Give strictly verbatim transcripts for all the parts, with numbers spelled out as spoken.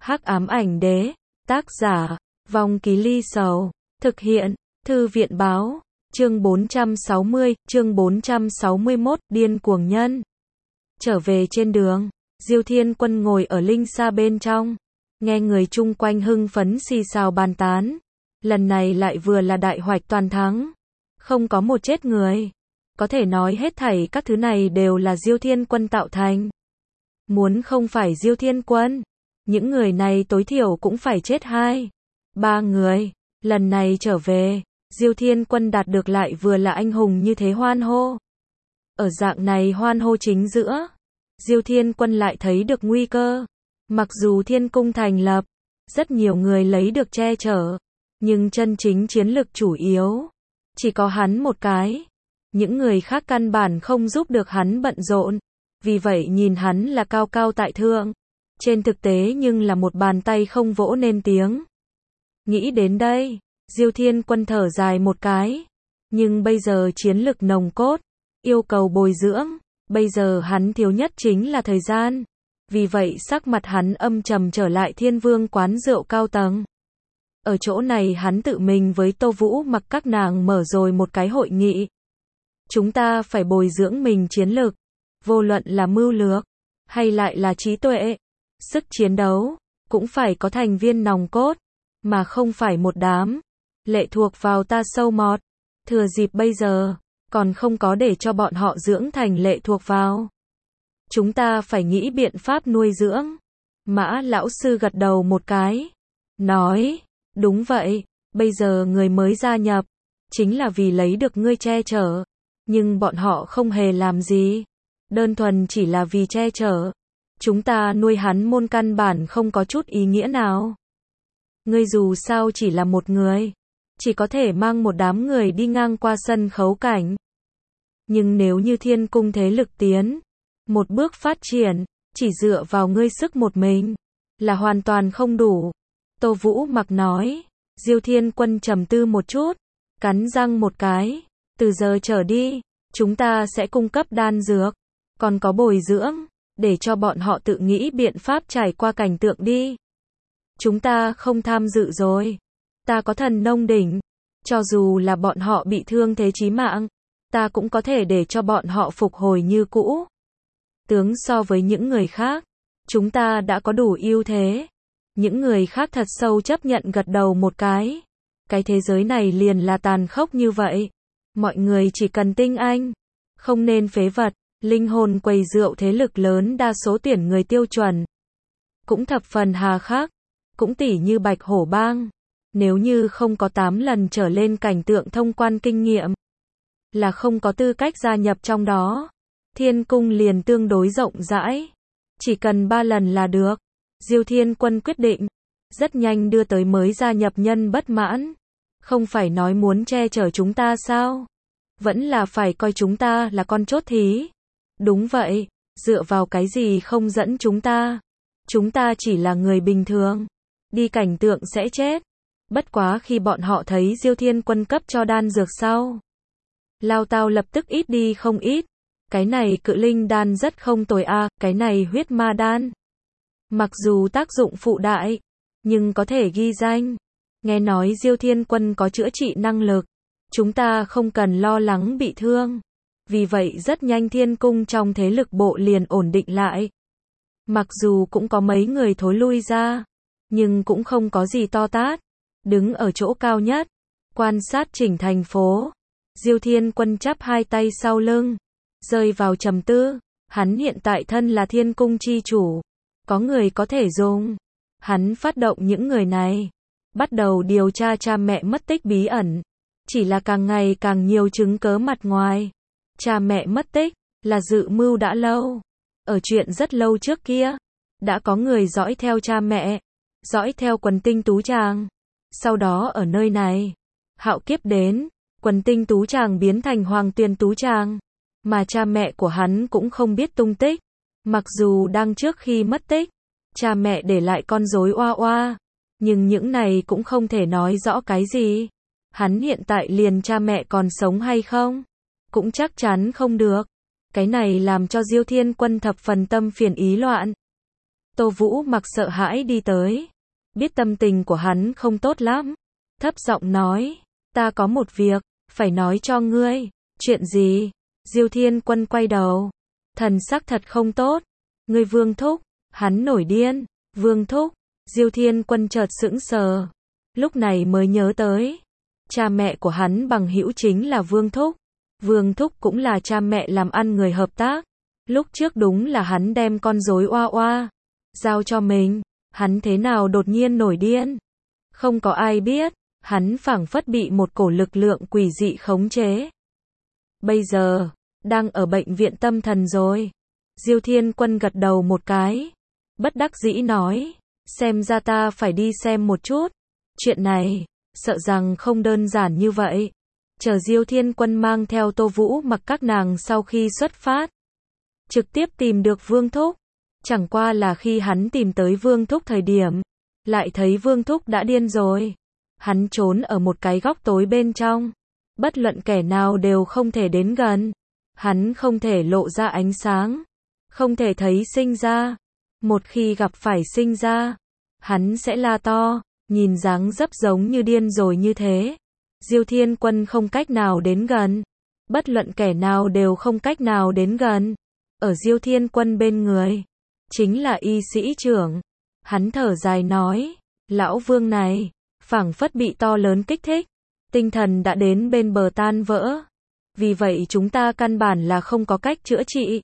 Hắc ám ảnh đế, tác giả, Vong Ký Ly Sầu, thực hiện, Thư viện báo, chương bốn trăm sáu mươi, chương bốn trăm sáu mươi mốt, điên cuồng nhân. Trở về trên đường, Diêu Thiên Quân ngồi ở linh sa bên trong, nghe người chung quanh hưng phấn xì xào bàn tán. Lần này lại vừa là đại hoạch toàn thắng, không có một chết người. Có thể nói hết thảy các thứ này đều là Diêu Thiên Quân tạo thành. Muốn không phải Diêu Thiên Quân, những người này tối thiểu cũng phải chết hai, ba người. Lần này trở về, Diêu Thiên Quân đạt được lại vừa là anh hùng như thế hoan hô. Ở dạng này hoan hô chính giữa, Diêu Thiên Quân lại thấy được nguy cơ. Mặc dù Thiên Cung thành lập, rất nhiều người lấy được che chở, nhưng chân chính chiến lực chủ yếu chỉ có hắn một cái. Những người khác căn bản không giúp được hắn bận rộn, vì vậy nhìn hắn là cao cao tại thượng, trên thực tế nhưng là một bàn tay không vỗ nên tiếng. Nghĩ đến đây, Diêu Thiên Quân thở dài một cái, nhưng bây giờ chiến lực nồng cốt, yêu cầu bồi dưỡng, bây giờ hắn thiếu nhất chính là thời gian. Vì vậy sắc mặt hắn âm trầm trở lại Thiên Vương quán rượu cao tầng. Ở chỗ này hắn tự mình với Tô Vũ Mặc các nàng mở rồi một cái hội nghị. Chúng ta phải bồi dưỡng mình chiến lực, vô luận là mưu lược, hay lại là trí tuệ, sức chiến đấu, cũng phải có thành viên nòng cốt, mà không phải một đám lệ thuộc vào ta sâu mọt. Thừa dịp bây giờ, còn không có để cho bọn họ dưỡng thành lệ thuộc vào. Chúng ta phải nghĩ biện pháp nuôi dưỡng. Mã lão sư gật đầu một cái, nói, đúng vậy, bây giờ người mới gia nhập, chính là vì lấy được ngươi che chở, nhưng bọn họ không hề làm gì, đơn thuần chỉ là vì che chở. Chúng ta nuôi hắn môn căn bản không có chút ý nghĩa nào. Ngươi dù sao chỉ là một người, chỉ có thể mang một đám người đi ngang qua sân khấu cảnh. Nhưng nếu như Thiên Cung thế lực tiến một bước phát triển, chỉ dựa vào ngươi sức một mình, là hoàn toàn không đủ. Tô Vũ Mặc nói. Diêu Thiên Quân trầm tư một chút, cắn răng một cái, từ giờ trở đi, chúng ta sẽ cung cấp đan dược, còn có bồi dưỡng, để cho bọn họ tự nghĩ biện pháp trải qua cảnh tượng đi. Chúng ta không tham dự rồi. Ta có thần nông đỉnh, cho dù là bọn họ bị thương thế chí mạng, ta cũng có thể để cho bọn họ phục hồi như cũ. Tướng so với những người khác, chúng ta đã có đủ ưu thế. Những người khác thật sâu chấp nhận gật đầu một cái. Cái thế giới này liền là tàn khốc như vậy. Mọi người chỉ cần tinh anh, không nên phế vật. Linh hồn quầy rượu thế lực lớn đa số tuyển người tiêu chuẩn, cũng thập phần hà khắc. Cũng tỉ như Bạch Hổ Bang, nếu như không có tám lần trở lên cảnh tượng thông quan kinh nghiệm, là không có tư cách gia nhập trong đó. Thiên Cung liền tương đối rộng rãi, chỉ cần ba lần là được. Diêu Thiên Quân quyết định, rất nhanh đưa tới mới gia nhập nhân bất mãn. Không phải nói muốn che chở chúng ta sao? Vẫn là phải coi chúng ta là con chốt thí. Đúng vậy, dựa vào cái gì không dẫn chúng ta? Chúng ta chỉ là người bình thường, đi cảnh tượng sẽ chết. Bất quá khi bọn họ thấy Diêu Thiên Quân cấp cho đan dược sau, lao tao lập tức ít đi không ít. Cái này cự linh đan rất không tồi a, à, cái này huyết ma đan. Mặc dù tác dụng phụ đại, nhưng có thể ghi danh. Nghe nói Diêu Thiên Quân có chữa trị năng lực, chúng ta không cần lo lắng bị thương. Vì vậy rất nhanh Thiên Cung trong thế lực bộ liền ổn định lại. Mặc dù cũng có mấy người thối lui ra, nhưng cũng không có gì to tát. Đứng ở chỗ cao nhất, quan sát chỉnh thành phố, Diêu Thiên Quân chắp hai tay sau lưng, rơi vào trầm tư. Hắn hiện tại thân là Thiên Cung chi chủ, có người có thể dùng. Hắn phát động những người này, bắt đầu điều tra cha mẹ mất tích bí ẩn. Chỉ là càng ngày càng nhiều chứng cớ mặt ngoài. Cha mẹ mất tích, là dự mưu đã lâu. Ở chuyện rất lâu trước kia, đã có người dõi theo cha mẹ, dõi theo Quần Tinh Tú Tràng. Sau đó ở nơi này, hạo kiếp đến, Quần Tinh Tú Tràng biến thành Hoàng Tuyền Tú Tràng. Mà cha mẹ của hắn cũng không biết tung tích. Mặc dù đang trước khi mất tích, cha mẹ để lại con rối oa oa, nhưng những này cũng không thể nói rõ cái gì. Hắn hiện tại liền cha mẹ còn sống hay không, cũng chắc chắn không được. Cái này làm cho Diêu Thiên Quân thập phần tâm phiền ý loạn. Tô Vũ Mặc sợ hãi đi tới. Biết tâm tình của hắn không tốt lắm. Thấp giọng nói, ta có một việc, phải nói cho ngươi. Chuyện gì? Diêu Thiên Quân quay đầu. Thần sắc thật không tốt. Ngươi Vương Thúc. Hắn nổi điên. Vương Thúc. Diêu Thiên Quân chợt sững sờ. Lúc này mới nhớ tới. Cha mẹ của hắn bằng hữu chính là Vương Thúc. Vương Thúc cũng là cha mẹ làm ăn người hợp tác. Lúc trước đúng là hắn đem con rối oa oa giao cho mình. Hắn thế nào đột nhiên nổi điên? Không có ai biết. Hắn phảng phất bị một cổ lực lượng quỷ dị khống chế. Bây giờ, đang ở bệnh viện tâm thần rồi. Diêu Thiên Quân gật đầu một cái. Bất đắc dĩ nói, xem ra ta phải đi xem một chút. Chuyện này, sợ rằng không đơn giản như vậy. Chờ Diêu Thiên Quân mang theo Tô Vũ Mặc các nàng sau khi xuất phát. Trực tiếp tìm được Vương Thúc. Chẳng qua là khi hắn tìm tới Vương Thúc thời điểm, lại thấy Vương Thúc đã điên rồi. Hắn trốn ở một cái góc tối bên trong. Bất luận kẻ nào đều không thể đến gần. Hắn không thể lộ ra ánh sáng. Không thể thấy sinh ra. Một khi gặp phải sinh ra, hắn sẽ la to, nhìn dáng dấp giống như điên rồi như thế. Diêu Thiên Quân không cách nào đến gần. Bất luận kẻ nào đều không cách nào đến gần. Ở Diêu Thiên Quân bên người, chính là y sĩ trưởng. Hắn thở dài nói, lão Vương này, phảng phất bị to lớn kích thích. Tinh thần đã đến bên bờ tan vỡ. Vì vậy chúng ta căn bản là không có cách chữa trị.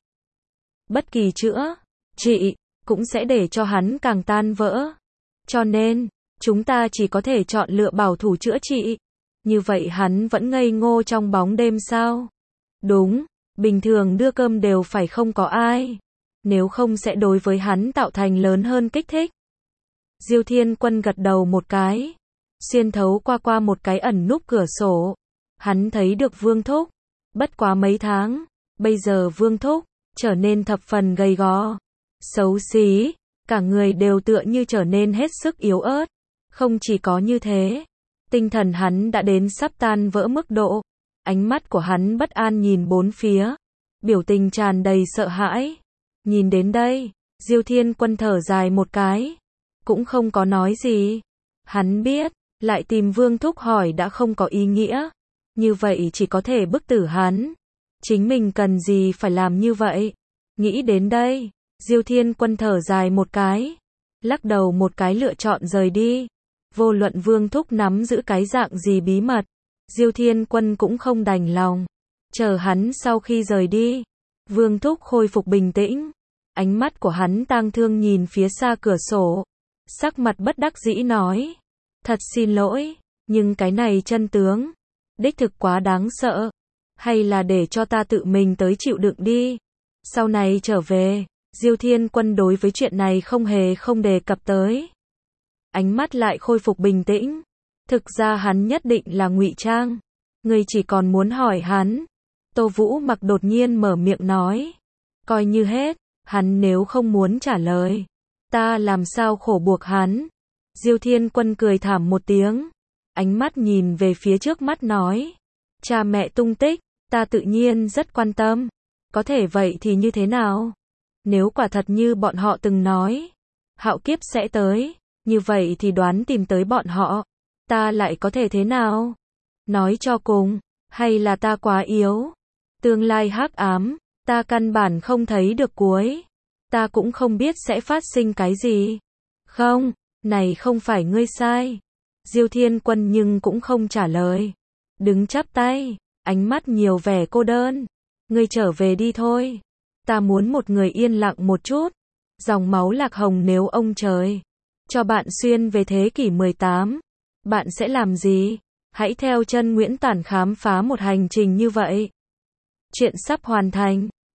Bất kỳ chữa trị cũng sẽ để cho hắn càng tan vỡ. Cho nên, chúng ta chỉ có thể chọn lựa bảo thủ chữa trị. Như vậy hắn vẫn ngây ngô trong bóng đêm sao? Đúng, bình thường đưa cơm đều phải không có ai. Nếu không sẽ đối với hắn tạo thành lớn hơn kích thích. Diêu Thiên Quân gật đầu một cái. Xuyên thấu qua qua một cái ẩn núp cửa sổ. Hắn thấy được Vương Thúc. Bất quá mấy tháng, bây giờ Vương Thúc trở nên thập phần gầy gò, xấu xí, cả người đều tựa như trở nên hết sức yếu ớt. Không chỉ có như thế, tinh thần hắn đã đến sắp tan vỡ mức độ. Ánh mắt của hắn bất an nhìn bốn phía, biểu tình tràn đầy sợ hãi. Nhìn đến đây, Diêu Thiên Quân thở dài một cái, cũng không có nói gì. Hắn biết, lại tìm Vương Thúc hỏi đã không có ý nghĩa. Như vậy chỉ có thể bức tử hắn. Chính mình cần gì phải làm như vậy? Nghĩ đến đây, Diêu Thiên Quân thở dài một cái, lắc đầu một cái lựa chọn rời đi. Vô luận Vương Thúc nắm giữ cái dạng gì bí mật, Diêu Thiên Quân cũng không đành lòng. Chờ hắn sau khi rời đi, Vương Thúc khôi phục bình tĩnh. Ánh mắt của hắn tang thương nhìn phía xa cửa sổ. Sắc mặt bất đắc dĩ nói, thật xin lỗi, nhưng cái này chân tướng đích thực quá đáng sợ. Hay là để cho ta tự mình tới chịu đựng đi. Sau này trở về, Diêu Thiên Quân đối với chuyện này không hề không đề cập tới. Ánh mắt lại khôi phục bình tĩnh. Thực ra hắn nhất định là ngụy trang. Người chỉ còn muốn hỏi hắn. Tô Vũ Mặc đột nhiên mở miệng nói. Coi như hết, hắn nếu không muốn trả lời, ta làm sao khổ buộc hắn. Diêu Thiên Quân cười thảm một tiếng. Ánh mắt nhìn về phía trước mắt nói. Cha mẹ tung tích, ta tự nhiên rất quan tâm. Có thể vậy thì như thế nào? Nếu quả thật như bọn họ từng nói, hạo kiếp sẽ tới, như vậy thì đoán tìm tới bọn họ, ta lại có thể thế nào? Nói cho cùng, hay là ta quá yếu? Tương lai hắc ám, ta căn bản không thấy được cuối. Ta cũng không biết sẽ phát sinh cái gì. Không, này không phải ngươi sai. Diêu Thiên Quân nhưng cũng không trả lời. Đứng chắp tay, ánh mắt nhiều vẻ cô đơn. Ngươi trở về đi thôi. Ta muốn một người yên lặng một chút. Dòng máu lạc hồng nếu ông trời cho bạn xuyên về thế kỷ mười tám, bạn sẽ làm gì? Hãy theo chân Nguyễn Tản khám phá một hành trình như vậy. Chuyện sắp hoàn thành.